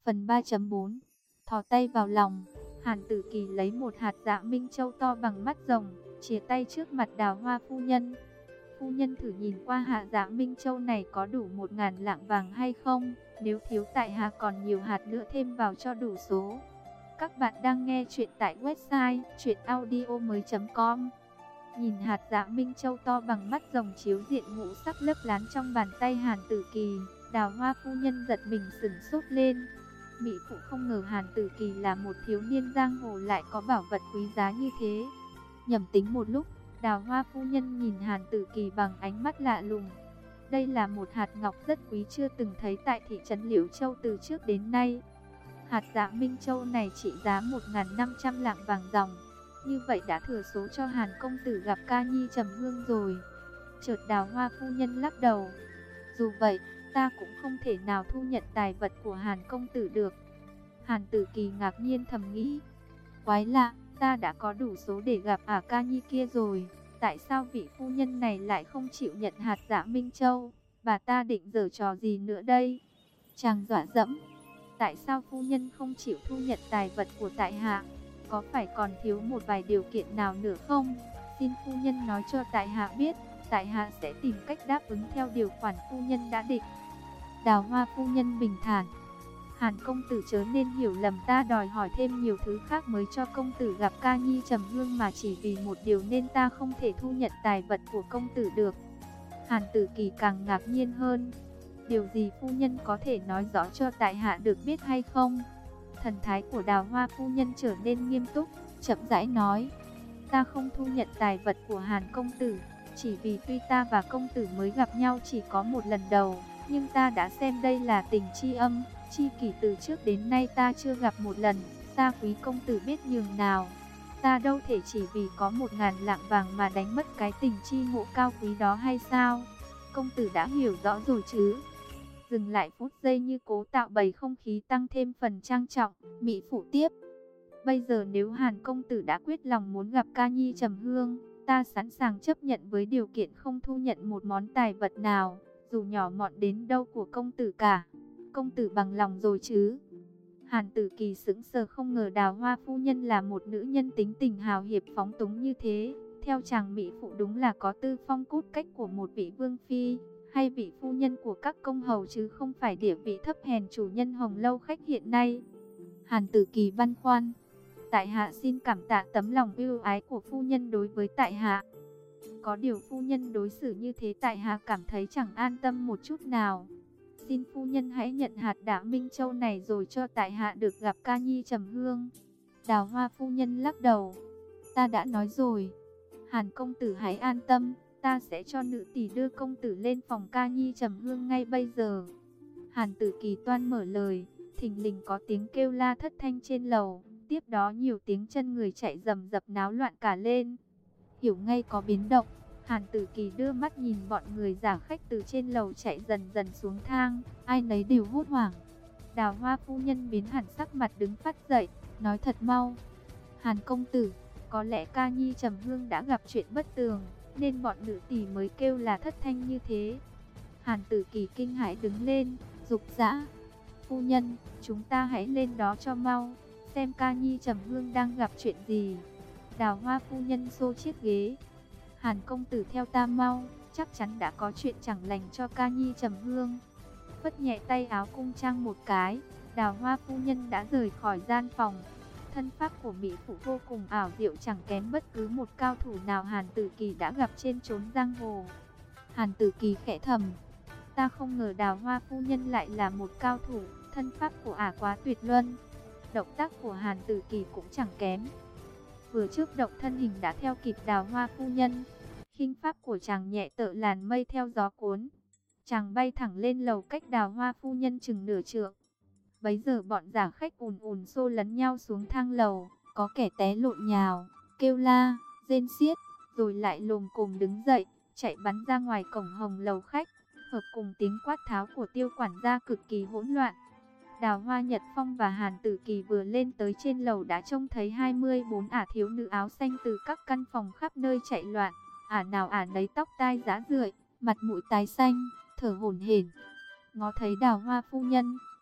Phần 3.4 Thò tay vào lòng, Hàn Tử Kỳ lấy một hạt dạ minh châu to bằng mắt rồng, chìa tay trước mặt Đào Hoa phu nhân. Phu nhân thử nhìn qua hạt dạ minh châu này có đủ 1000 lạng vàng hay không, nếu thiếu tại hạ còn nhiều hạt nữa thêm vào cho đủ số. Các bạn đang nghe chuyện tại website chuyenaudio.com. Nhìn hạt dạ minh châu to bằng mắt rồng chiếu diện ngũ sắc lấp lánh trong bàn tay Hàn Tử Kỳ, Đào Hoa phu nhân giật mình sửng sốt lên. Mỹ phụ không ngờ Hàn Tử Kỳ là một thiếu niên giang hồ lại có bảo vật quý giá như thế. Nhẩm tính một lúc, Đào Hoa phu nhân nhìn Hàn Tử Kỳ bằng ánh mắt lạ lùng. Đây là một hạt ngọc rất quý chưa từng thấy tại thị trấn Liễu Châu từ trước đến nay. Hạt dạ minh châu này trị giá 1500 lạng vàng ròng. Như vậy đã thừa số cho Hàn công tử gặp ca nhi trầm hương rồi. Chợt Đào Hoa phu nhân lắc đầu. Dù vậy, ta cũng không thể nào thu nhận tài vật của Hàn công tử được. Hàn Tử Kỳ ngạc nhiên thầm nghĩ. Quái lạ, ta đã có đủ số để gặp ca nhi kia rồi. Tại sao vị phu nhân này lại không chịu nhận hạt dạ minh châu? Bà ta định giở trò gì nữa đây? Chàng dọa dẫm. Tại sao phu nhân không chịu thu nhận tài vật của tại hạ? Có phải còn thiếu một vài điều kiện nào nữa không? Xin phu nhân nói cho tại hạ biết, tại hạ sẽ tìm cách đáp ứng theo điều khoản phu nhân đã định. Đào Hoa phu nhân bình thản. Hàn công tử chớ nên hiểu lầm, ta đòi hỏi thêm nhiều thứ khác mới cho công tử gặp ca nhi trầm hương mà chỉ vì một điều nên ta không thể thu nhận tài vật của công tử được. Hàn Tử Kỳ càng ngạc nhiên hơn. Điều gì phu nhân có thể nói rõ cho tại hạ được biết hay không? Thần thái của Đào Hoa phu nhân trở nên nghiêm túc, chậm rãi nói. Ta không thu nhận tài vật của Hàn công tử, chỉ vì tuy ta và công tử mới gặp nhau chỉ có một lần đầu, nhưng ta đã xem đây là tình tri âm, tri kỷ, từ trước đến nay ta chưa gặp một lần, ta quý công tử biết nhường nào. Ta đâu thể chỉ vì có 1000 lạng vàng mà đánh mất cái tình tri ngộ cao quý đó hay sao? Công tử đã hiểu rõ rồi chứ? Dừng lại phút giây như cố tạo bầu không khí tăng thêm phần trang trọng, Mỹ phụ tiếp. Bây giờ nếu Hàn công tử đã quyết lòng muốn gặp ca nhi trầm hương, ta sẵn sàng chấp nhận với điều kiện không thu nhận một món tài vật nào, dù nhỏ mọn đến đâu của công tử cả. Công tử bằng lòng rồi chứ? Hàn Tử Kỳ sững sờ, không ngờ Đào Hoa phu nhân là một nữ nhân tính tình hào hiệp phóng túng như thế. Theo chàng, Mỹ phụ đúng là có tư phong cốt cách của một vị vương phi hay vị phu nhân của các công hầu, chứ không phải địa vị thấp hèn chủ nhân Hồng Lâu khách hiện nay. Hàn Tử Kỳ băn khoăn. Tại hạ xin cảm tạ tấm lòng ưu ái của phu nhân đối với tại hạ. Có điều phu nhân đối xử như thế tại hạ cảm thấy chẳng an tâm một chút nào. Xin phu nhân hãy nhận hạt dạ minh châu này rồi cho tại hạ được gặp ca nhi trầm hương. Đào Hoa phu nhân lắc đầu. Ta đã nói rồi. Hàn công tử hãy an tâm, ta sẽ cho nữ tỳ đưa công tử lên phòng ca nhi trầm hương ngay bây giờ. Hàn Tử Kỳ toan mở lời, thình lình có tiếng kêu la thất thanh trên lầu. Tiếp đó nhiều tiếng chân người chạy rầm rập náo loạn cả lên. Hiểu ngay có biến động, Hàn Tử Kỳ đưa mắt nhìn bọn người giả khách từ trên lầu chạy dần dần xuống thang, ai nấy đều hốt hoảng. Đào Hoa phu nhân biến hẳn sắc mặt, đứng phát dậy, nói thật mau. Hàn công tử, có lẽ ca nhi trầm hương đã gặp chuyện bất tường, nên bọn nữ tỳ mới kêu là thất thanh như thế. Hàn Tử Kỳ kinh hãi đứng lên, dục dã. Phu nhân, chúng ta hãy lên đó cho mau, xem ca nhi trầm hương đang gặp chuyện gì. Đào Hoa phu nhân xô chiếc ghế. Hàn công tử theo ta mau, chắc chắn đã có chuyện chẳng lành cho ca nhi trầm hương. Phất nhẹ tay áo cung trang một cái, Đào Hoa phu nhân đã rời khỏi gian phòng. Thân pháp của Mỹ phụ vô cùng ảo diệu, chẳng kém bất cứ một cao thủ nào Hàn Tử Kỳ đã gặp trên chốn giang hồ. Hàn Tử Kỳ khẽ thầm, ta không ngờ Đào Hoa phu nhân lại là một cao thủ, thân pháp của ả quá tuyệt luân. Động tác của Hàn Tử Kỳ cũng chẳng kém. Vừa trước động thân hình đã theo kịp Đào Hoa phu nhân. Khinh pháp của chàng nhẹ tựa làn mây theo gió cuốn. Chàng bay thẳng lên lầu cách Đào Hoa phu nhân chừng nửa trượng. Bấy giờ bọn giả khách ùn ùn xô lấn nhau xuống thang lầu. Có kẻ té lộn nhào, kêu la, rên xiết, rồi lại lồm cồm đứng dậy, chạy bắn ra ngoài cổng hồng lầu khách. Hợp cùng tiếng quát tháo của Tiêu quản gia cực kỳ hỗn loạn. Đào Hoa, Nhật Phong và Hàn Tử Kỳ vừa lên tới trên lầu đã trông thấy 24 ả thiếu nữ áo xanh từ các căn phòng khắp nơi chạy loạn. Ả nào ả nấy tóc tai rã rượi, mặt mũi tái xanh, thở hổn hển. Ngó thấy Đào Hoa phu nhân,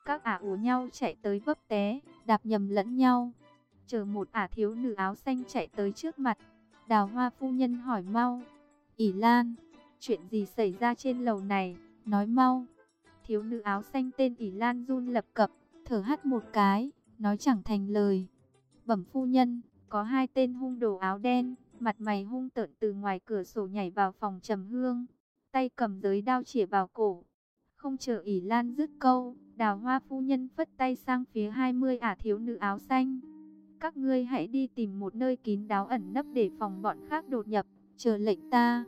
các ả ùa nhau chạy tới vấp té, đạp nhầm lẫn nhau. Chờ một ả thiếu nữ áo xanh chạy tới trước mặt. Đào Hoa phu nhân hỏi mau. Ỷ Lan, chuyện gì xảy ra trên lầu này, nói mau. Thiếu nữ áo xanh tên Ỷ Lan run lập cập, thở hắt một cái, nói chẳng thành lời. Bẩm phu nhân, có hai tên hung đồ áo đen, mặt mày hung tợn từ ngoài cửa sổ nhảy vào phòng Trầm Hương, tay cầm giới đao chĩa vào cổ. Không chờ Ỷ Lan dứt câu, Đào Hoa phu nhân phất tay sang phía 20 ả thiếu nữ áo xanh. Các ngươi hãy đi tìm một nơi kín đáo ẩn nấp để phòng bọn khác đột nhập, chờ lệnh ta.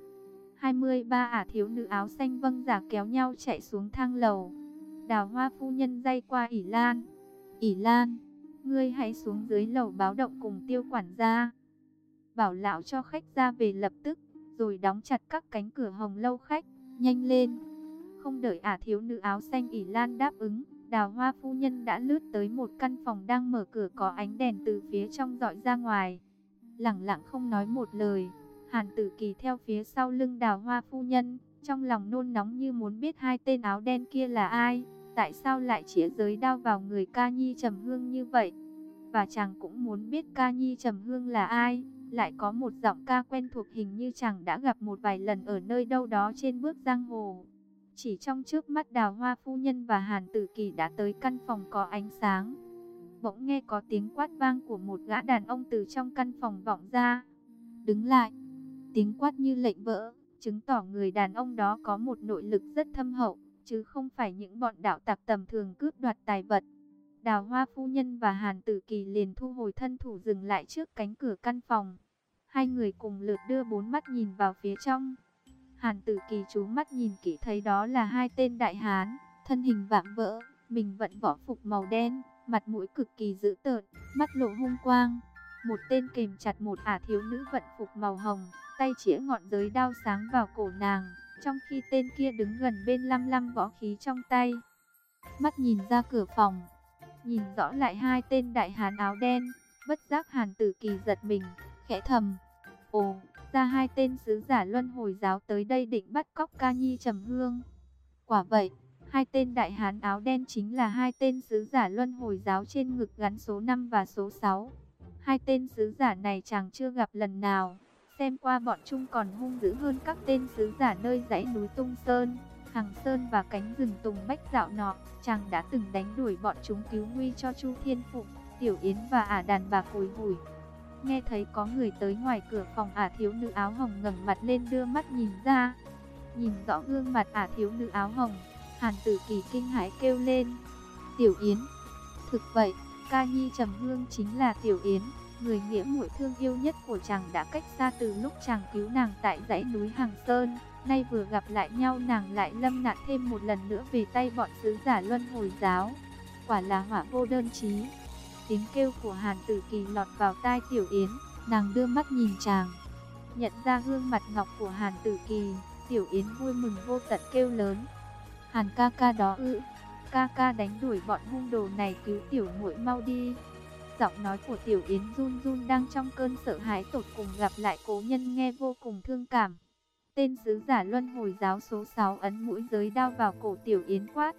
23 ả thiếu nữ áo xanh vâng giả kéo nhau chạy xuống thang lầu. Đào Hoa phu nhân day qua Ỷ Lan. Ỷ Lan, ngươi hãy xuống dưới lầu báo động cùng Tiêu quản gia. Bảo lão cho khách ra về lập tức, rồi đóng chặt các cánh cửa hồng lâu khách, nhanh lên. Không đợi ả thiếu nữ áo xanh Ỷ Lan đáp ứng, Đào Hoa phu nhân đã lướt tới một căn phòng đang mở cửa có ánh đèn từ phía trong dọi ra ngoài. Lẳng lặng không nói một lời, Hàn Tử Kỳ theo phía sau lưng Đào Hoa phu nhân, trong lòng nôn nóng như muốn biết hai tên áo đen kia là ai, tại sao lại chĩa giới đao vào người Ca Nhi Trầm Hương như vậy. Và chàng cũng muốn biết Ca Nhi Trầm Hương là ai, lại có một giọng ca quen thuộc hình như chàng đã gặp một vài lần ở nơi đâu đó trên bước giang hồ. Chỉ trong chớp mắt Đào Hoa phu nhân và Hàn Tử Kỳ đã tới căn phòng có ánh sáng. Bỗng nghe có tiếng quát vang của một gã đàn ông từ trong căn phòng vọng ra. Đứng lại. Tiếng quát như lệnh vỡ, chứng tỏ người đàn ông đó có một nội lực rất thâm hậu, chứ không phải những bọn đạo tặc tầm thường cướp đoạt tài vật. Đào Hoa phu nhân và Hàn Tử Kỳ liền thu hồi thân thủ dừng lại trước cánh cửa căn phòng. Hai người cùng lượt đưa bốn mắt nhìn vào phía trong. Hàn Tử Kỳ chú mắt nhìn kỹ thấy đó là hai tên đại hán, thân hình vạm vỡ, mình vận võ phục màu đen, mặt mũi cực kỳ dữ tợn, mắt lộ hung quang. Một tên kềm chặt một ả thiếu nữ vận phục màu hồng, tay chĩa ngọn giới đao sáng vào cổ nàng, trong khi tên kia đứng gần bên lăm lăm võ khí trong tay. Mắt nhìn ra cửa phòng, nhìn rõ lại hai tên đại hán áo đen, bất giác Hàn Tử Kỳ giật mình, khẽ thầm: ồ, ra hai tên sứ giả luân hồi giáo tới đây định bắt cóc Ca Nhi Trầm Hương. Quả vậy, hai tên đại hán áo đen chính là hai tên sứ giả luân hồi giáo trên ngực gắn số 5 và số 6. Hai tên sứ giả này chàng chưa gặp lần nào, xem qua bọn chúng còn hung dữ hơn các tên sứ giả nơi dãy núi Tung Sơn, Hằng Sơn và cánh rừng Tùng Bách dạo nọ. Chàng đã từng đánh đuổi bọn chúng cứu nguy cho Chu Thiên Phụng, Tiểu Yến và ả đàn bà Cùi Hủi. Nghe thấy có người tới ngoài cửa phòng, ả thiếu nữ áo hồng ngẩng mặt lên đưa mắt nhìn ra. Nhìn rõ gương mặt ả thiếu nữ áo hồng, Hàn Tử Kỳ kinh hãi kêu lên: Tiểu Yến! Thực vậy, Ca Nhi Trầm Hương chính là Tiểu Yến, người nghĩa muội thương yêu nhất của chàng đã cách xa từ lúc chàng cứu nàng tại dãy núi Hằng Sơn. Nay vừa gặp lại nhau nàng lại lâm nạn thêm một lần nữa về tay bọn sứ giả luân hồi giáo. Quả là họa vô đơn chí. Tiếng kêu của Hàn Tử Kỳ lọt vào tai Tiểu Yến, nàng đưa mắt nhìn chàng. Nhận ra gương mặt ngọc của Hàn Tử Kỳ, Tiểu Yến vui mừng vô tận kêu lớn: Hàn ca ca đó ư? Ca ca đánh đuổi bọn hung đồ này, cứu tiểu muội mau đi. Giọng nói của Tiểu Yến run run đang trong cơn sợ hãi tột cùng gặp lại cố nhân nghe vô cùng thương cảm. Tên sứ giả luân hồi giáo số 6 ấn mũi giới đao vào cổ Tiểu Yến quát: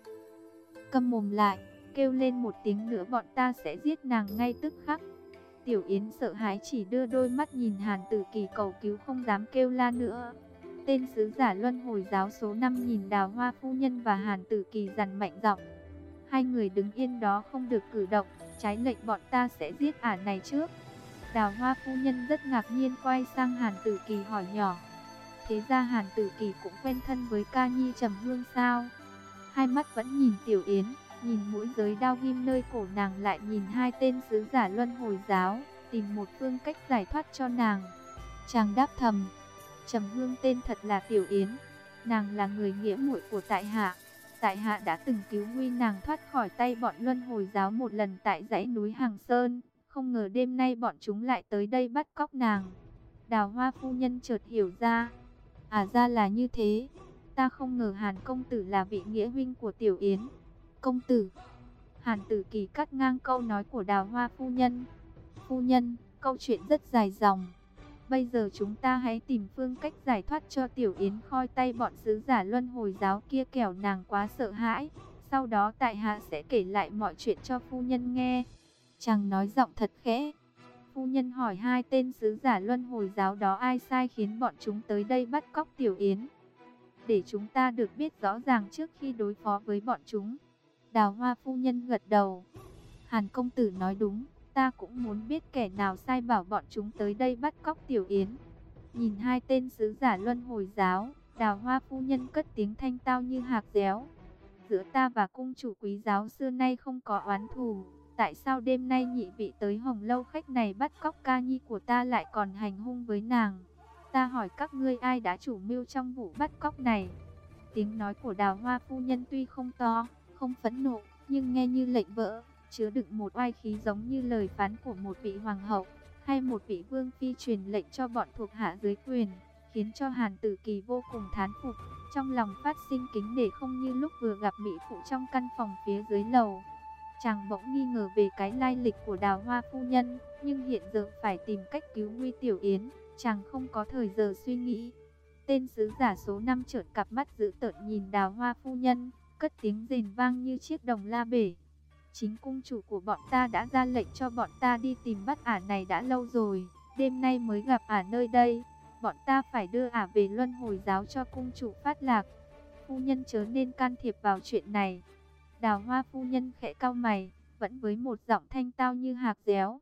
Câm mồm lại, kêu lên một tiếng nữa bọn ta sẽ giết nàng ngay tức khắc. Tiểu Yến sợ hãi chỉ đưa đôi mắt nhìn Hàn Tử Kỳ cầu cứu, không dám kêu la nữa. Tên sứ giả luân hồi giáo số 5 nhìn Đào Hoa phu nhân và Hàn Tử Kỳ dằn mạnh giọng: Hai người đứng yên đó không được cử động, trái lệnh bọn ta sẽ giết ả này trước. Đào Hoa phu nhân rất ngạc nhiên quay sang Hàn Tử Kỳ hỏi nhỏ: Thế ra Hàn Tử Kỳ cũng quen thân với Ca Nhi Trầm Hương sao? Hai mắt vẫn nhìn Tiểu Yến, nhìn mũi giới đao ghim nơi cổ nàng, lại nhìn hai tên sứ giả luân hồi giáo, tìm một phương cách giải thoát cho nàng. Chàng đáp thầm: Trầm Hương tên thật là Tiểu Yến, nàng là người nghĩa muội của tại hạ. Tại hạ đã từng cứu nguy nàng thoát khỏi tay bọn luân hồi giáo một lần tại dãy núi Hằng Sơn, không ngờ đêm nay bọn chúng lại tới đây bắt cóc nàng. Đào Hoa phu nhân chợt hiểu ra: À ra là như thế, ta không ngờ Hàn công tử là vị nghĩa huynh của Tiểu Yến. Công tử! Hàn Tử Kỳ cắt ngang câu nói của Đào Hoa phu nhân. Phu nhân, câu chuyện rất dài dòng. Bây giờ chúng ta hãy tìm phương cách giải thoát cho Tiểu Yến khỏi tay bọn sứ giả luân hồi giáo kia, kẻo nàng quá sợ hãi, Sau đó tại hạ sẽ kể lại mọi chuyện cho phu nhân nghe. Chàng nói giọng thật khẽ. Phu nhân hỏi hai tên sứ giả luân hồi giáo đó ai sai khiến bọn chúng tới đây bắt cóc Tiểu Yến. Để chúng ta được biết rõ ràng trước khi đối phó với bọn chúng. Đào Hoa phu nhân gật đầu. Hàn công tử nói đúng, ta cũng muốn biết kẻ nào sai bảo bọn chúng tới đây bắt cóc Tiểu Yến. Nhìn hai tên sứ giả luân hồi giáo, Đào Hoa phu nhân cất tiếng thanh tao như hạc réo. Giữa ta và cung chủ quý giáo xưa nay không có oán thù. Tại sao đêm nay nhị vị tới Hồng Lâu khách này bắt cóc ca nhi của ta lại còn hành hung với nàng? Ta hỏi các ngươi ai đã chủ mưu trong vụ bắt cóc này? Tiếng nói của Đào Hoa phu nhân tuy không to, không phẫn nộ, nhưng nghe như lệnh vỡ, chứa đựng một oai khí giống như lời phán của một vị hoàng hậu, hay một vị vương phi truyền lệnh cho bọn thuộc hạ dưới quyền, khiến cho Hàn Tử Kỳ vô cùng thán phục, trong lòng phát sinh kính nể không như lúc vừa gặp mỹ phụ trong căn phòng phía dưới lầu. Chàng bỗng nghi ngờ về cái lai lịch của Đào Hoa phu nhân, nhưng hiện giờ phải tìm cách cứu nguy Tiểu Yến, chàng không có thời giờ suy nghĩ. Tên sứ giả số 5 trợn cặp mắt dữ tợn nhìn Đào Hoa phu nhân, cất tiếng rền vang như chiếc đồng la bể. Chính cung chủ của bọn ta đã ra lệnh cho bọn ta đi tìm bắt ả này đã lâu rồi, đêm nay mới gặp ả nơi đây. Bọn ta phải đưa ả về luân hồi giáo cho cung chủ phát lạc. Phu nhân chớ nên can thiệp vào chuyện này. Đào Hoa phu nhân khẽ cau mày, vẫn với một giọng thanh tao như hạc réo.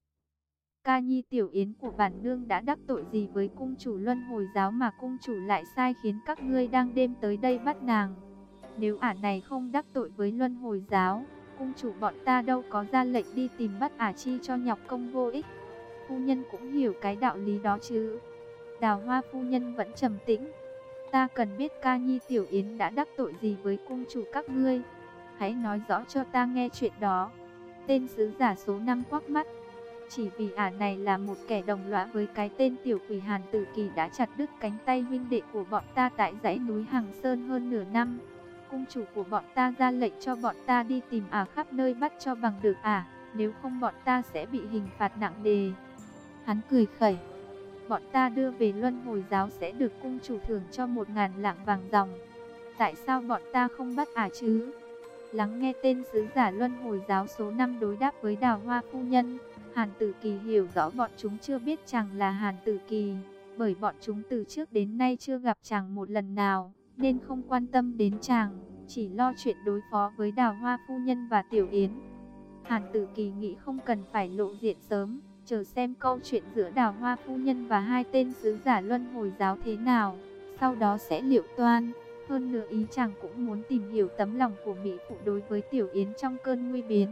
Ca nhi Tiểu Yến của bản nương đã đắc tội gì với cung chủ luân hồi giáo mà cung chủ lại sai khiến các ngươi đang đêm tới đây bắt nàng? Nếu ả này không đắc tội với luân hồi giáo, cung chủ bọn ta đâu có ra lệnh đi tìm bắt ả chi cho nhọc công vô ích. Phu nhân cũng hiểu cái đạo lý đó chứ. Đào Hoa phu nhân vẫn trầm tĩnh. Ta cần biết ca nhi Tiểu Yến đã đắc tội gì với cung chủ các ngươi. Hãy nói rõ cho ta nghe chuyện đó. Tên sứ giả số 5 quắc mắt. Chỉ vì ả này là một kẻ đồng lõa với cái tên tiểu quỷ Hàn Tử Kỳ đã chặt đứt cánh tay huynh đệ của bọn ta tại dãy núi Hằng Sơn hơn nửa năm. Cung chủ của bọn ta ra lệnh cho bọn ta đi tìm ả khắp nơi bắt cho bằng được ả, nếu không bọn ta sẽ bị hình phạt nặng nề. Hắn cười khẩy. Bọn ta đưa về luân hồi giáo sẽ được cung chủ thưởng cho 1000 lạng vàng ròng. Tại sao bọn ta không bắt ả chứ? Lắng nghe tên sứ giả luân hồi giáo số 5 đối đáp với Đào Hoa phu nhân, Hàn Tử Kỳ hiểu rõ bọn chúng chưa biết chàng là Hàn Tử Kỳ, bởi bọn chúng từ trước đến nay chưa gặp chàng một lần nào, nên không quan tâm đến chàng, chỉ lo chuyện đối phó với Đào Hoa phu nhân và Tiểu Yến. Hàn Tử Kỳ nghĩ không cần phải lộ diện sớm, chờ xem câu chuyện giữa Đào Hoa phu nhân và hai tên sứ giả luân hồi giáo thế nào, sau đó sẽ liệu toan. Hơn nữa ý chàng cũng muốn tìm hiểu tấm lòng của mỹ phụ đối với Tiểu Yến trong cơn nguy biến.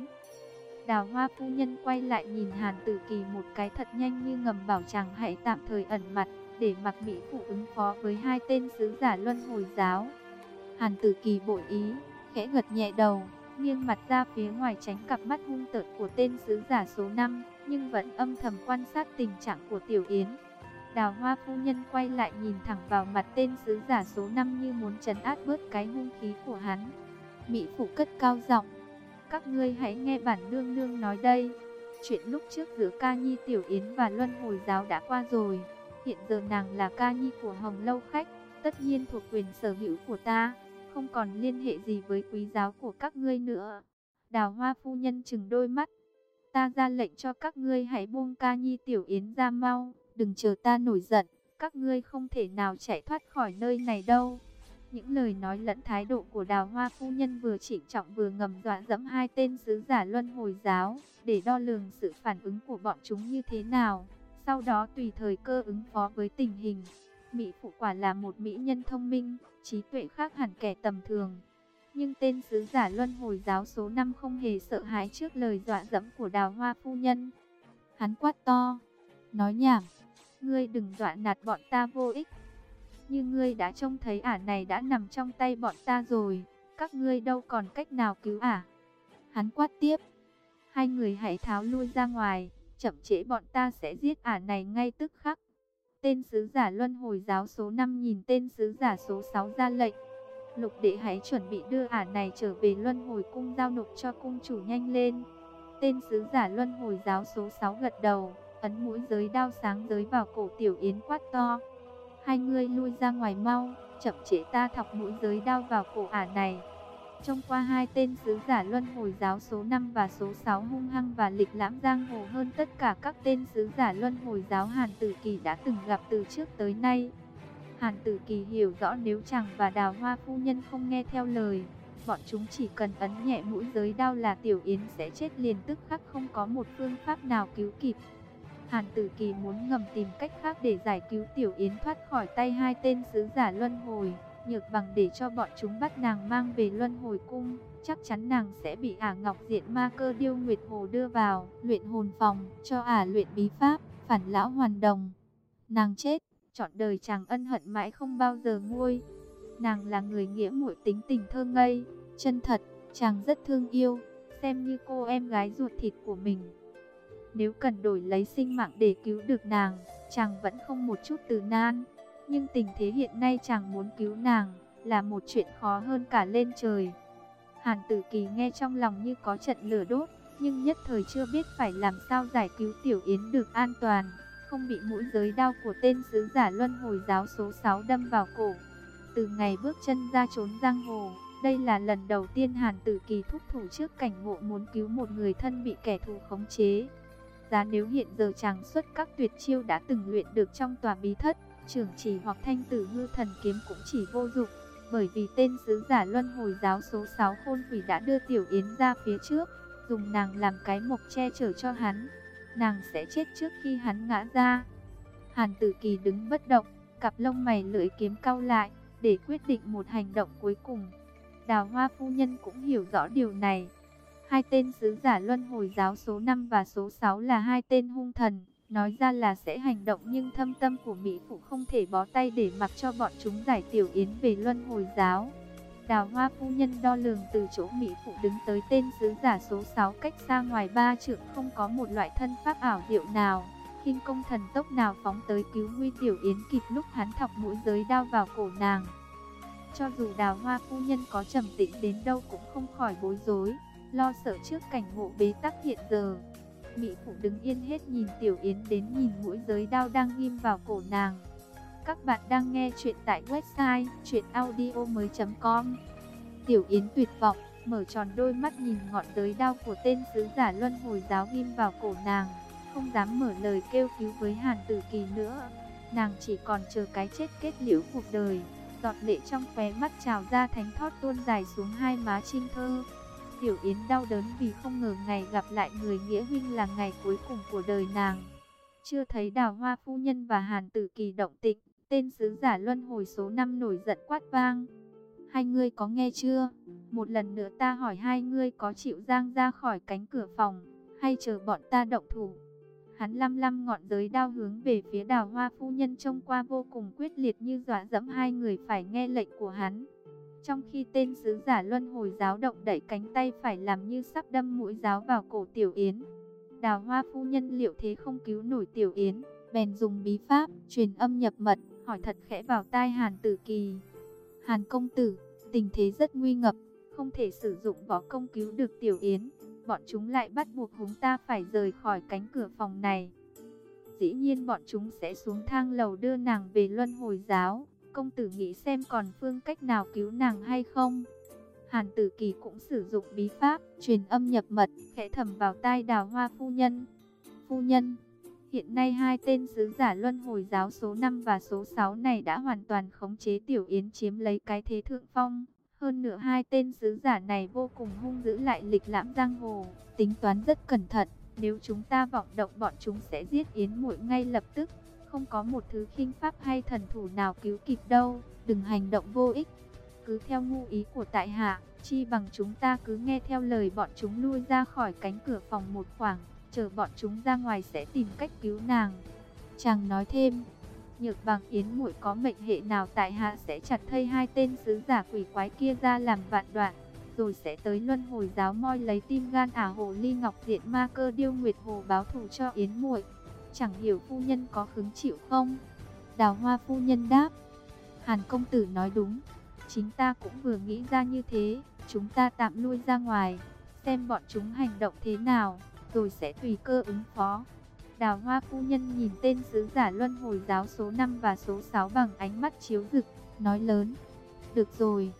Đào Hoa phu nhân quay lại nhìn Hàn Tử Kỳ một cái thật nhanh như ngầm bảo chàng hãy tạm thời ẩn mặt, để mặc mỹ phụ ứng phó với hai tên sứ giả luân hồi giáo. Hàn Tử Kỳ bội ý, khẽ gật nhẹ đầu, nghiêng mặt ra phía ngoài tránh cặp mắt hung tợn của tên sứ giả số 5, nhưng vẫn âm thầm quan sát tình trạng của Tiểu Yến. Đào Hoa phu nhân quay lại nhìn thẳng vào mặt tên sứ giả số 5 như muốn trấn áp bớt cái hung khí của hắn. Mỹ phụ cất cao giọng, các ngươi hãy nghe bản nương nương nói đây. Chuyện lúc trước giữa ca nhi Tiểu Yến và luân hồi giáo đã qua rồi. Hiện giờ nàng là ca nhi của Hồng Lâu khách, tất nhiên thuộc quyền sở hữu của ta, không còn liên hệ gì với quý giáo của các ngươi nữa. Đào Hoa phu nhân trừng đôi mắt. Ta ra lệnh cho các ngươi hãy buông ca nhi Tiểu Yến ra mau, đừng chờ ta nổi giận, các ngươi không thể nào chạy thoát khỏi nơi này đâu. Những lời nói lẫn thái độ của Đào Hoa phu nhân vừa trịnh trọng vừa ngầm dọa dẫm hai tên sứ giả luân hồi giáo, để đo lường sự phản ứng của bọn chúng như thế nào, sau đó tùy thời cơ ứng phó với tình hình. Mỹ phụ quả là một mỹ nhân thông minh, trí tuệ khác hẳn kẻ tầm thường. Nhưng tên sứ giả luân hồi giáo số 5 không hề sợ hãi trước lời dọa dẫm của Đào Hoa phu nhân. Hắn quát to, nói nhảm, ngươi đừng dọa nạt bọn ta vô ích. Như ngươi đã trông thấy ả này đã nằm trong tay bọn ta rồi, các ngươi đâu còn cách nào cứu ả. Hắn quát tiếp, hai người hãy tháo lui ra ngoài, chậm trễ bọn ta sẽ giết ả này ngay tức khắc. Tên sứ giả luân hồi giáo số 5 nhìn tên sứ giả số 6 ra lệnh, Lục đệ hãy chuẩn bị đưa ả này trở về luân hồi cung giao nộp cho cung chủ nhanh lên. Tên sứ giả luân hồi giáo số 6 gật đầu, ấn mũi giới đao sáng giới vào cổ Tiểu Yến quát to, hai ngươi lui ra ngoài mau, chậm trễ ta thọc mũi giới đao vào cổ ả này. Trông qua hai tên sứ giả luân hồi giáo số 5 và số 6 hung hăng và lịch lãm giang hồ hơn tất cả các tên sứ giả luân hồi giáo Hàn Tử Kỳ đã từng gặp từ trước tới nay. Hàn Tử Kỳ hiểu rõ nếu chàng và Đào Hoa phu nhân không nghe theo lời, bọn chúng chỉ cần ấn nhẹ mũi giới đao là Tiểu Yến sẽ chết liền tức khắc, không có một phương pháp nào cứu kịp. Hàn Tử Kỳ muốn ngầm tìm cách khác để giải cứu Tiểu Yến thoát khỏi tay hai tên sứ giả luân hồi. Nhược Bằng để cho bọn chúng bắt nàng mang về luân hồi cung, chắc chắn nàng sẽ bị Ả Ngọc Diện Ma Cơ Điêu Nguyệt Hồ đưa vào luyện hồn phòng, cho Ả luyện bí pháp, phản lão hoàn đồng. Nàng chết, trọn đời chàng ân hận mãi không bao giờ nguôi. Nàng là người nghĩa muội tính tình thơ ngây, chân thật, chàng rất thương yêu, xem như cô em gái ruột thịt của mình. Nếu cần đổi lấy sinh mạng để cứu được nàng, chàng vẫn không một chút từ nan. Nhưng tình thế hiện nay chàng muốn cứu nàng là một chuyện khó hơn cả lên trời. Hàn Tử Kỳ nghe trong lòng như có trận lửa đốt, nhưng nhất thời chưa biết phải làm sao giải cứu Tiểu Yến được an toàn, không bị mũi giới đao của tên sứ giả luân hồi giáo số 6 đâm vào cổ. Từ ngày bước chân ra trốn giang hồ, đây là lần đầu tiên Hàn Tử Kỳ thúc thủ trước cảnh ngộ muốn cứu một người thân bị kẻ thù khống chế. Giá nếu hiện giờ chàng xuất các tuyệt chiêu đã từng luyện được trong tòa bí thất, Trưởng Chỉ hoặc Thanh Tử Hư Thần Kiếm cũng chỉ vô dụng, bởi vì tên sứ giả luân hồi giáo số 6 Khôn Quỷ đã đưa Tiểu Yến ra phía trước, dùng nàng làm cái mộc che chở cho hắn. Nàng sẽ chết trước khi hắn ngã ra. Hàn Tử Kỳ đứng bất động, cặp lông mày lưỡi kiếm cau lại, để quyết định một hành động cuối cùng. Đào Hoa phu nhân cũng hiểu rõ điều này. Hai tên sứ giả luân hồi giáo số 5 và số 6 là hai tên hung thần, nói ra là sẽ hành động nhưng thâm tâm của Mỹ Phụ không thể bó tay để mặc cho bọn chúng giải Tiểu Yến về luân hồi giáo. Đào Hoa phu nhân đo lường từ chỗ Mỹ Phụ đứng tới tên sứ giả số 6 cách xa ngoài 3 trượng, không có một loại thân pháp ảo diệu nào, khinh công thần tốc nào phóng tới cứu nguy Tiểu Yến kịp lúc hắn thọc mũi giới đao vào cổ nàng. Cho dù Đào Hoa phu nhân có trầm tĩnh đến đâu cũng không khỏi bối rối, lo sợ trước cảnh ngộ bế tắc hiện giờ. Mỹ Phụ đứng yên hết nhìn Tiểu Yến đến nhìn mũi giới đao đang ghim vào cổ nàng. Các bạn đang nghe chuyện tại website chuyenaudio.com. Tiểu Yến tuyệt vọng, mở tròn đôi mắt nhìn ngọn giới đao của tên sứ giả luân hồi giáo ghim vào cổ nàng, không dám mở lời kêu cứu với Hàn Tử Kỳ nữa. Nàng chỉ còn chờ cái chết kết liễu cuộc đời. Giọt lệ trong khóe mắt trào ra thánh thót tuôn dài xuống hai má trinh thơ. Tiểu Yến đau đớn vì không ngờ ngày gặp lại người nghĩa huynh là ngày cuối cùng của đời nàng. Chưa thấy Đào Hoa phu nhân và Hàn Tử Kỳ động tĩnh, tên sứ giả luân hồi số 5 nổi giận quát vang: hai ngươi có nghe chưa? Một lần nữa ta hỏi hai ngươi có chịu giang ra khỏi cánh cửa phòng, hay chờ bọn ta động thủ? Hắn lăm lăm ngọn giới đao hướng về phía Đào Hoa phu nhân, trông qua vô cùng quyết liệt, như dọa dẫm hai người phải nghe lệnh của hắn. Trong khi tên sứ giả luân hồi giáo động đẩy cánh tay phải làm như sắp đâm mũi giáo vào cổ Tiểu Yến. Đào Hoa phu nhân liệu thế không cứu nổi Tiểu Yến, bèn dùng bí pháp truyền âm nhập mật, hỏi thật khẽ vào tai Hàn Tử Kỳ: Hàn công tử, tình thế rất nguy ngập, không thể sử dụng võ công cứu được Tiểu Yến. Bọn chúng lại bắt buộc chúng ta phải rời khỏi cánh cửa phòng này. Dĩ nhiên bọn chúng sẽ xuống thang lầu đưa nàng về luân hồi giáo. Công tử nghĩ xem còn phương cách nào cứu nàng hay không? Hàn Tử Kỳ cũng sử dụng bí pháp truyền âm nhập mật, khẽ thầm vào tai Đào Hoa phu nhân: phu nhân, hiện nay hai tên sứ giả luân hồi giáo số 5 và số 6 này đã hoàn toàn khống chế Tiểu Yến, chiếm lấy cái thế thượng phong. Hơn nữa hai tên sứ giả này vô cùng hung dữ, lại lịch lãm giang hồ, tính toán rất cẩn thận. Nếu chúng ta vọng động, bọn chúng sẽ giết Yến muội ngay lập tức. Không có một thứ khinh pháp hay thần thủ nào cứu kịp đâu. Đừng hành động vô ích, cứ theo ngu ý của tại hạ. Chi bằng chúng ta cứ nghe theo lời bọn chúng, lui ra khỏi cánh cửa phòng một khoảng, chờ bọn chúng ra ngoài sẽ tìm cách cứu nàng. Chàng nói thêm: Nhược Bằng, Yến muội có mệnh hệ nào, tại hạ sẽ chặt thây hai tên sứ giả quỷ quái kia ra làm vạn đoạn, rồi sẽ tới luân hồi giáo moi lấy tim gan Ả Hồ Ly Ngọc Diện Ma Cơ Điêu Nguyệt Hồ báo thù cho Yến muội. Chẳng hiểu phu nhân có hứng chịu không? Đào Hoa phu nhân đáp: Hàn công tử nói đúng, chính ta cũng vừa nghĩ ra như thế. Chúng ta tạm lui ra ngoài, xem bọn chúng hành động thế nào, rồi sẽ tùy cơ ứng phó. Đào Hoa phu nhân nhìn tên sứ giả luân hồi giáo số 5 và số 6 bằng ánh mắt chiếu rực, nói lớn: được rồi,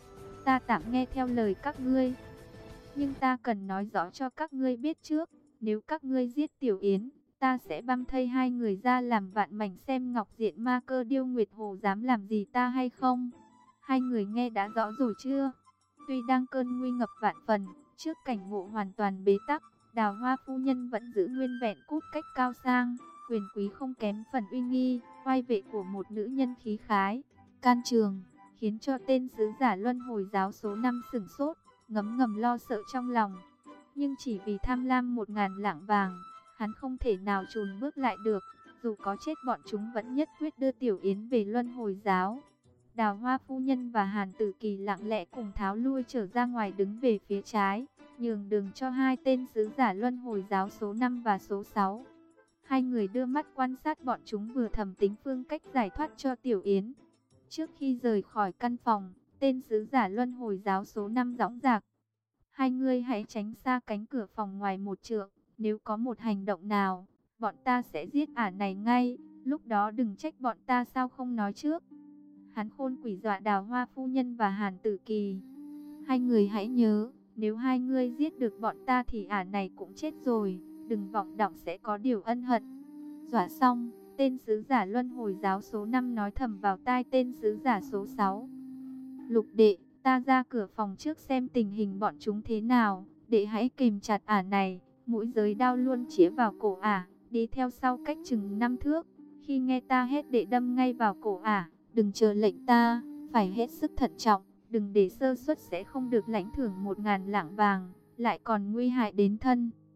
ta tạm nghe theo lời các ngươi. Nhưng ta cần nói rõ cho các ngươi biết trước, nếu các ngươi giết Tiểu Yến, ta sẽ băm thây hai người ra làm vạn mảnh, xem Ngọc Diện Ma Cơ Điêu Nguyệt Hồ dám làm gì ta hay không. Hai người nghe đã rõ rồi chưa? Tuy đang cơn nguy ngập vạn phần, trước cảnh ngộ hoàn toàn bế tắc, Đào Hoa phu nhân vẫn giữ nguyên vẹn cốt cách cao sang, quyền quý không kém phần uy nghi, oai vệ của một nữ nhân khí khái, can trường, khiến cho tên sứ giả Luân Hồi Giáo số 5 sửng sốt, ngấm ngầm lo sợ trong lòng. Nhưng chỉ vì tham lam 1000 lạng vàng, hắn không thể nào chùn bước lại được, dù có chết bọn chúng vẫn nhất quyết đưa Tiểu Yến về Luân Hồi Giáo. Đào Hoa phu nhân và Hàn Tử Kỳ lặng lẽ cùng tháo lui trở ra ngoài, đứng về phía trái, nhường đường cho hai tên sứ giả Luân Hồi Giáo số 5 và số 6. Hai người đưa mắt quan sát bọn chúng, vừa thầm tính phương cách giải thoát cho Tiểu Yến. Trước khi rời khỏi căn phòng, tên sứ giả Luân Hồi Giáo số 5 dõng dạc: hai ngươi hãy tránh xa cánh cửa phòng ngoài 1 trượng, nếu có một hành động nào, bọn ta sẽ giết ả này ngay, lúc đó đừng trách bọn ta sao không nói trước. Hắn khôn quỷ dọa Đào Hoa phu nhân và Hàn Tử Kỳ. Hai người hãy nhớ, nếu hai ngươi giết được bọn ta thì ả này cũng chết rồi, đừng vọng động sẽ có điều ân hận. Dọa xong, tên sứ giả Luân Hồi Giáo số 5 nói thầm vào tai tên sứ giả số 6: Lục đệ, ta ra cửa phòng trước xem tình hình bọn chúng thế nào, đệ hãy kìm chặt ả này, mũi giới đao luôn chĩa vào cổ ả, đi theo sau cách chừng 5 thước, khi nghe ta hét đệ đâm ngay vào cổ ả, đừng chờ lệnh ta, phải hết sức thận trọng, đừng để sơ suất sẽ không được lãnh thưởng 1000 lạng vàng, lại còn nguy hại đến thân.